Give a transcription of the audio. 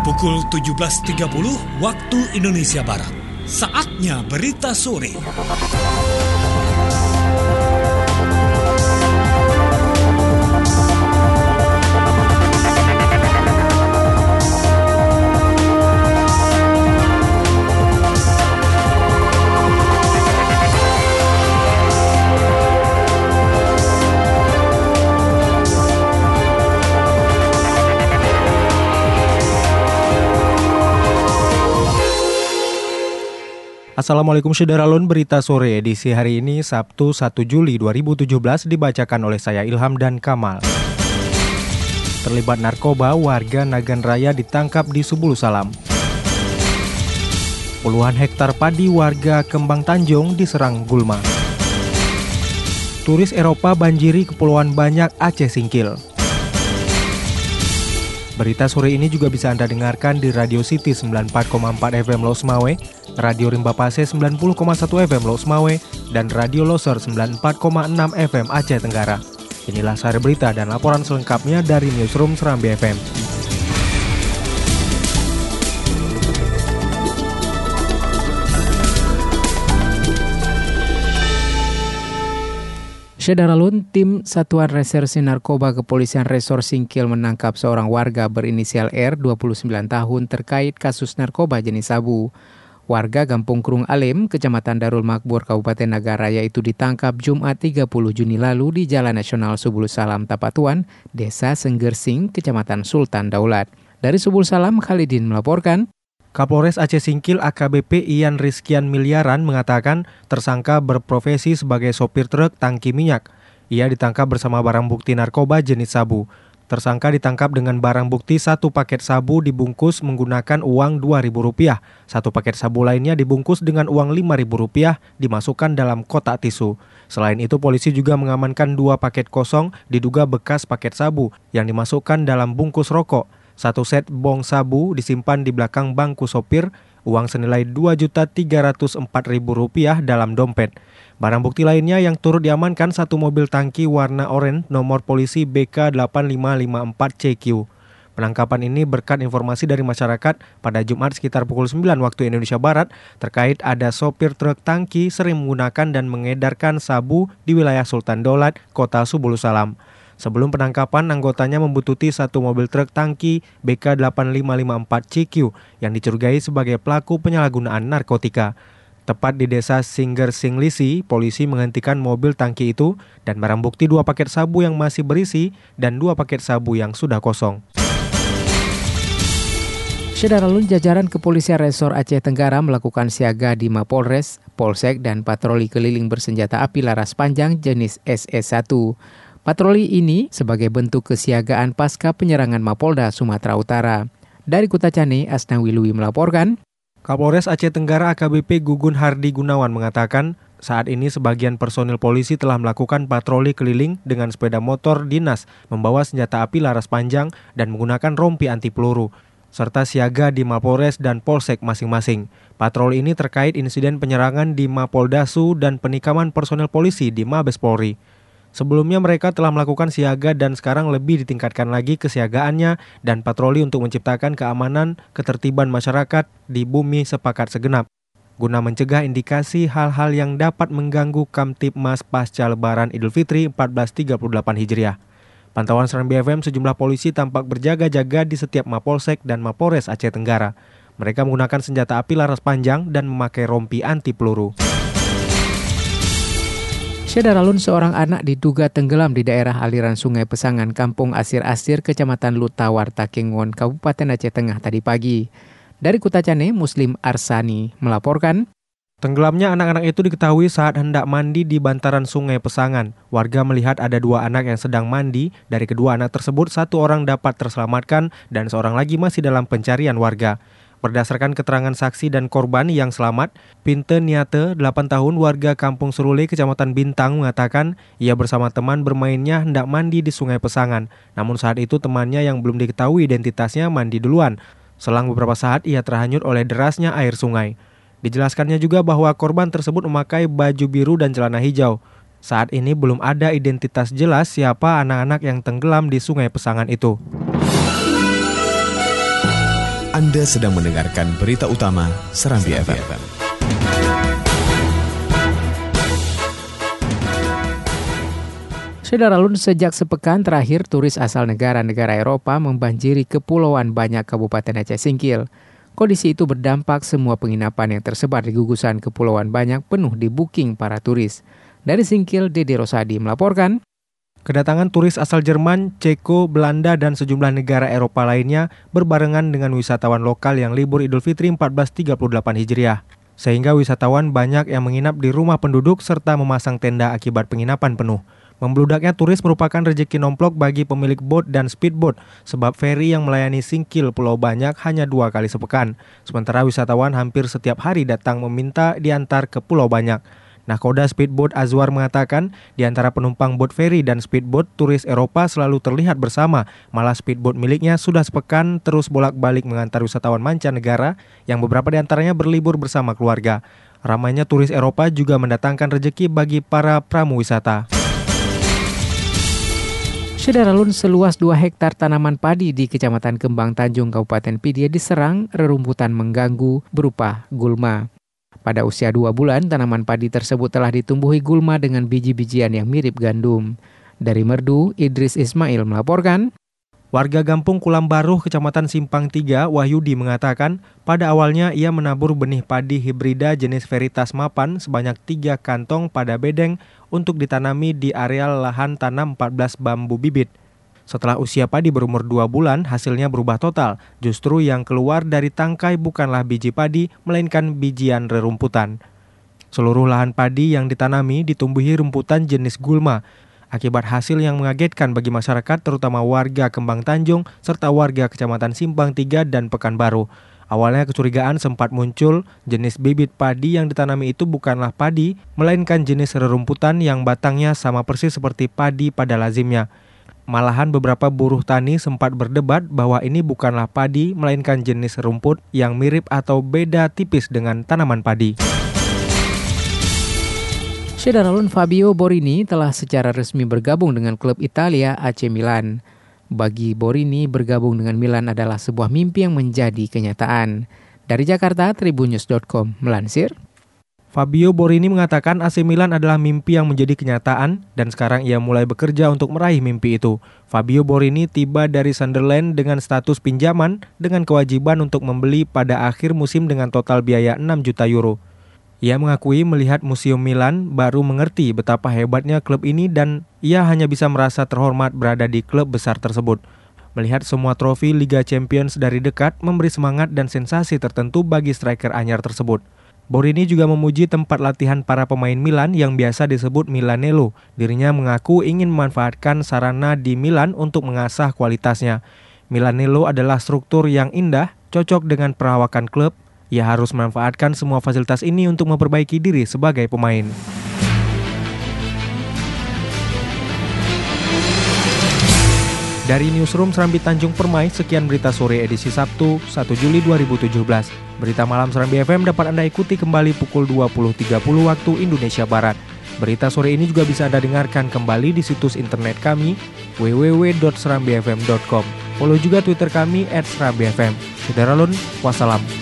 Pukul 17.30 waktu Indonesia Barat. Saatnya berita sore. Assalamualaikum Syederalun, berita sore edisi hari ini Sabtu 1 Juli 2017 dibacakan oleh saya Ilham dan Kamal. Terlibat narkoba, warga Nagan Raya ditangkap di Subulu Salam. Puluhan hektar padi warga Kembang Tanjung diserang gulma. Turis Eropa banjiri Kepulauan Banyak Aceh Singkil. Berita sore ini juga bisa Anda dengarkan di Radio City 94,4 FM Los Mawe, Radio Rimba Pase 90,1 FM Los Mawe, dan Radio Loser 94,6 FM Aceh Tenggara. Inilah sari berita dan laporan selengkapnya dari Newsroom Serambi FM. Syederalun, tim Satuan Reserse Narkoba Kepolisian Resor Singkil menangkap seorang warga berinisial R, 29 tahun terkait kasus narkoba jenis sabu. Warga Kampung Krung Alim, Kecamatan Darul Makmur, Kabupaten Nagan Raya itu ditangkap Jumat 30 Juni lalu di Jalan Nasional Subulu Salam Tapatuan, Desa Senggersing, Kecamatan Sultan Daulat. Dari Subulu Salam, Khalidin melaporkan. Kapolres Aceh Singkil AKBP Ian Rizkian Miliaran mengatakan tersangka berprofesi sebagai sopir truk tangki minyak. Ia ditangkap bersama barang bukti narkoba jenis sabu. Tersangka ditangkap dengan barang bukti 1 paket sabu dibungkus menggunakan uang Rp2.000. 1 paket sabu lainnya dibungkus dengan uang Rp5.000 dimasukkan dalam kotak tisu. Selain itu, polisi juga mengamankan 2 paket kosong diduga bekas paket sabu yang dimasukkan dalam bungkus rokok. 1 set bong sabu disimpan di belakang bangku sopir, uang senilai Rp2.304.000 dalam dompet. Barang bukti lainnya yang turut diamankan 1 mobil tangki warna oranye nomor polisi BK8554CQ. Penangkapan ini berkat informasi dari masyarakat pada Jumat sekitar pukul 9 waktu Indonesia Barat terkait ada sopir truk tangki sering menggunakan dan mengedarkan sabu di wilayah Sultan Daulat, Kota Subulu Salam. Sebelum penangkapan, anggotanya membuntuti 1 mobil truk tangki BK8554CQ yang dicurigai sebagai pelaku penyalahgunaan narkotika. Tepat di desa Singgersing Lisi, polisi menghentikan mobil tangki itu dan barang bukti 2 paket sabu yang masih berisi dan 2 paket sabu yang sudah kosong. Syederalun, jajaran Kepolisian Resor Aceh Tenggara melakukan siaga di Mapolres, Polsek, dan patroli keliling bersenjata api laras panjang jenis SS1. Patroli ini sebagai bentuk kesiagaan pasca penyerangan Mapolda Sumatera Utara. Dari Kutacani, Asnawi Lui melaporkan. Kapolres Aceh Tenggara AKBP Gugun Hardi Gunawan mengatakan, saat ini sebagian personil polisi telah melakukan patroli keliling dengan sepeda motor dinas, membawa senjata api laras panjang dan menggunakan rompi anti peluru, serta siaga di Mapolres dan Polsek masing-masing. Patroli ini terkait insiden penyerangan di Mapoldasu dan penikaman personel polisi di Mabes Polri. Sebelumnya mereka telah melakukan siaga dan sekarang lebih ditingkatkan lagi kesiagaannya dan patroli untuk menciptakan keamanan ketertiban masyarakat di bumi sepakat segenap, guna mencegah indikasi hal-hal yang dapat mengganggu Kamtibmas pasca Lebaran Idul Fitri 1438 Hijriah. Pantauan Serambi FM, sejumlah polisi tampak berjaga-jaga di setiap Mapolsek dan Mapolres Aceh Tenggara. Mereka menggunakan senjata api laras panjang dan memakai rompi anti peluru. Syederalun, seorang anak diduga tenggelam di daerah aliran Sungai Pesangan, Kampung Asir-Asir, Kecamatan Lutawar, Takengon, Kabupaten Aceh Tengah tadi pagi. Dari Kutacane, Muslim Arsani melaporkan. Tenggelamnya anak-anak itu diketahui saat hendak mandi di bantaran Sungai Pesangan. Warga melihat ada 2 anak yang sedang mandi. Dari kedua anak tersebut, 1 orang dapat terselamatkan dan seorang lagi masih dalam pencarian warga. Berdasarkan keterangan saksi dan korban yang selamat, Pinte Niate, 8 tahun, warga Kampung Serule, Kecamatan Bintang, mengatakan ia bersama teman bermainnya hendak mandi di Sungai Pesangan. Namun saat itu temannya yang belum diketahui identitasnya mandi duluan. Selang beberapa saat ia terhanyut oleh derasnya air sungai. Dijelaskannya juga bahwa korban tersebut memakai baju biru dan celana hijau. Saat ini belum ada identitas jelas siapa anak-anak yang tenggelam di Sungai Pesangan itu. Anda sedang mendengarkan berita utama Serambi FM. Saudara Lun, sejak sepekan terakhir turis asal negara-negara Eropa membanjiri Kepulauan Banyak Kabupaten Aceh Singkil. Kondisi itu berdampak semua penginapan yang tersebar di gugusan Kepulauan Banyak penuh di booking para turis. Dari Singkil, Dede Rosadi melaporkan. Kedatangan turis asal Jerman, Ceko, Belanda, dan sejumlah negara Eropa lainnya berbarengan dengan wisatawan lokal yang libur Idul Fitri 1438 Hijriah. Sehingga wisatawan banyak yang menginap di rumah penduduk serta memasang tenda akibat penginapan penuh. Membludaknya turis merupakan rejeki nomplok bagi pemilik bot dan speedboat sebab feri yang melayani Singkil Pulau Banyak hanya 2 kali sepekan. Sementara wisatawan hampir setiap hari datang meminta diantar ke Pulau Banyak. Nahkoda Speedboat Azwar mengatakan di antara penumpang bot feri dan speedboat, turis Eropa selalu terlihat bersama. Malah speedboat miliknya sudah sepekan terus bolak-balik mengantar wisatawan mancanegara yang beberapa di antaranya berlibur bersama keluarga. Ramainya turis Eropa juga mendatangkan rejeki bagi para pramu wisata. Saudara Lun, seluas 2 hektar tanaman padi di Kecamatan Kembang Tanjung, Kabupaten Pidie diserang rerumputan mengganggu berupa gulma. Pada usia 2 bulan, tanaman padi tersebut telah ditumbuhi gulma dengan biji-bijian yang mirip gandum. Dari Merdu, Idris Ismail melaporkan. Warga Gampung Kulam Baruh, Kecamatan Simpang 3, Wahyudi mengatakan pada awalnya ia menabur benih padi hibrida jenis Veritas Mapan sebanyak 3 kantong pada bedeng untuk ditanami di areal lahan tanam 14 bambu bibit. Setelah usia padi berumur 2 bulan, hasilnya berubah total. Justru yang keluar dari tangkai bukanlah biji padi, melainkan bijian rerumputan. Seluruh lahan padi yang ditanami ditumbuhi rumputan jenis gulma. Akibat hasil yang mengagetkan bagi masyarakat, terutama warga Kembang Tanjung serta warga Kecamatan Simpang 3 dan Pekanbaru. Awalnya kecurigaan sempat muncul, jenis bibit padi yang ditanami itu bukanlah padi, melainkan jenis rerumputan yang batangnya sama persis seperti padi pada lazimnya. Malahan beberapa buruh tani sempat berdebat bahwa ini bukanlah padi, melainkan jenis rumput yang mirip atau beda tipis dengan tanaman padi. Saudara Lun, Fabio Borini telah secara resmi bergabung dengan klub Italia AC Milan. Bagi Borini, bergabung dengan Milan adalah sebuah mimpi yang menjadi kenyataan. Dari Jakarta, Tribunnews.com melansir. Fabio Borini mengatakan AC Milan adalah mimpi yang menjadi kenyataan dan sekarang ia mulai bekerja untuk meraih mimpi itu. Fabio Borini tiba dari Sunderland dengan status pinjaman dengan kewajiban untuk membeli pada akhir musim dengan total biaya 6 juta euro. Ia mengakui melihat Museum Milan baru mengerti betapa hebatnya klub ini dan ia hanya bisa merasa terhormat berada di klub besar tersebut. Melihat semua trofi Liga Champions dari dekat memberi semangat dan sensasi tertentu bagi striker anyar tersebut. Borini juga memuji tempat latihan para pemain Milan yang biasa disebut Milanello. Dirinya mengaku ingin memanfaatkan sarana di Milan untuk mengasah kualitasnya. Milanello adalah struktur yang indah, cocok dengan perawakan klub. Ia harus memanfaatkan semua fasilitas ini untuk memperbaiki diri sebagai pemain. Dari Newsroom Serambi Tanjung Permai, sekian berita sore edisi Sabtu 1 Juli 2017. Berita malam Serambi FM dapat Anda ikuti kembali pukul 20.30 waktu Indonesia Barat. Berita sore ini juga bisa Anda dengarkan kembali di situs internet kami www.serambifm.com. Follow juga Twitter kami @serambifm. Saudara Lun, wassalam.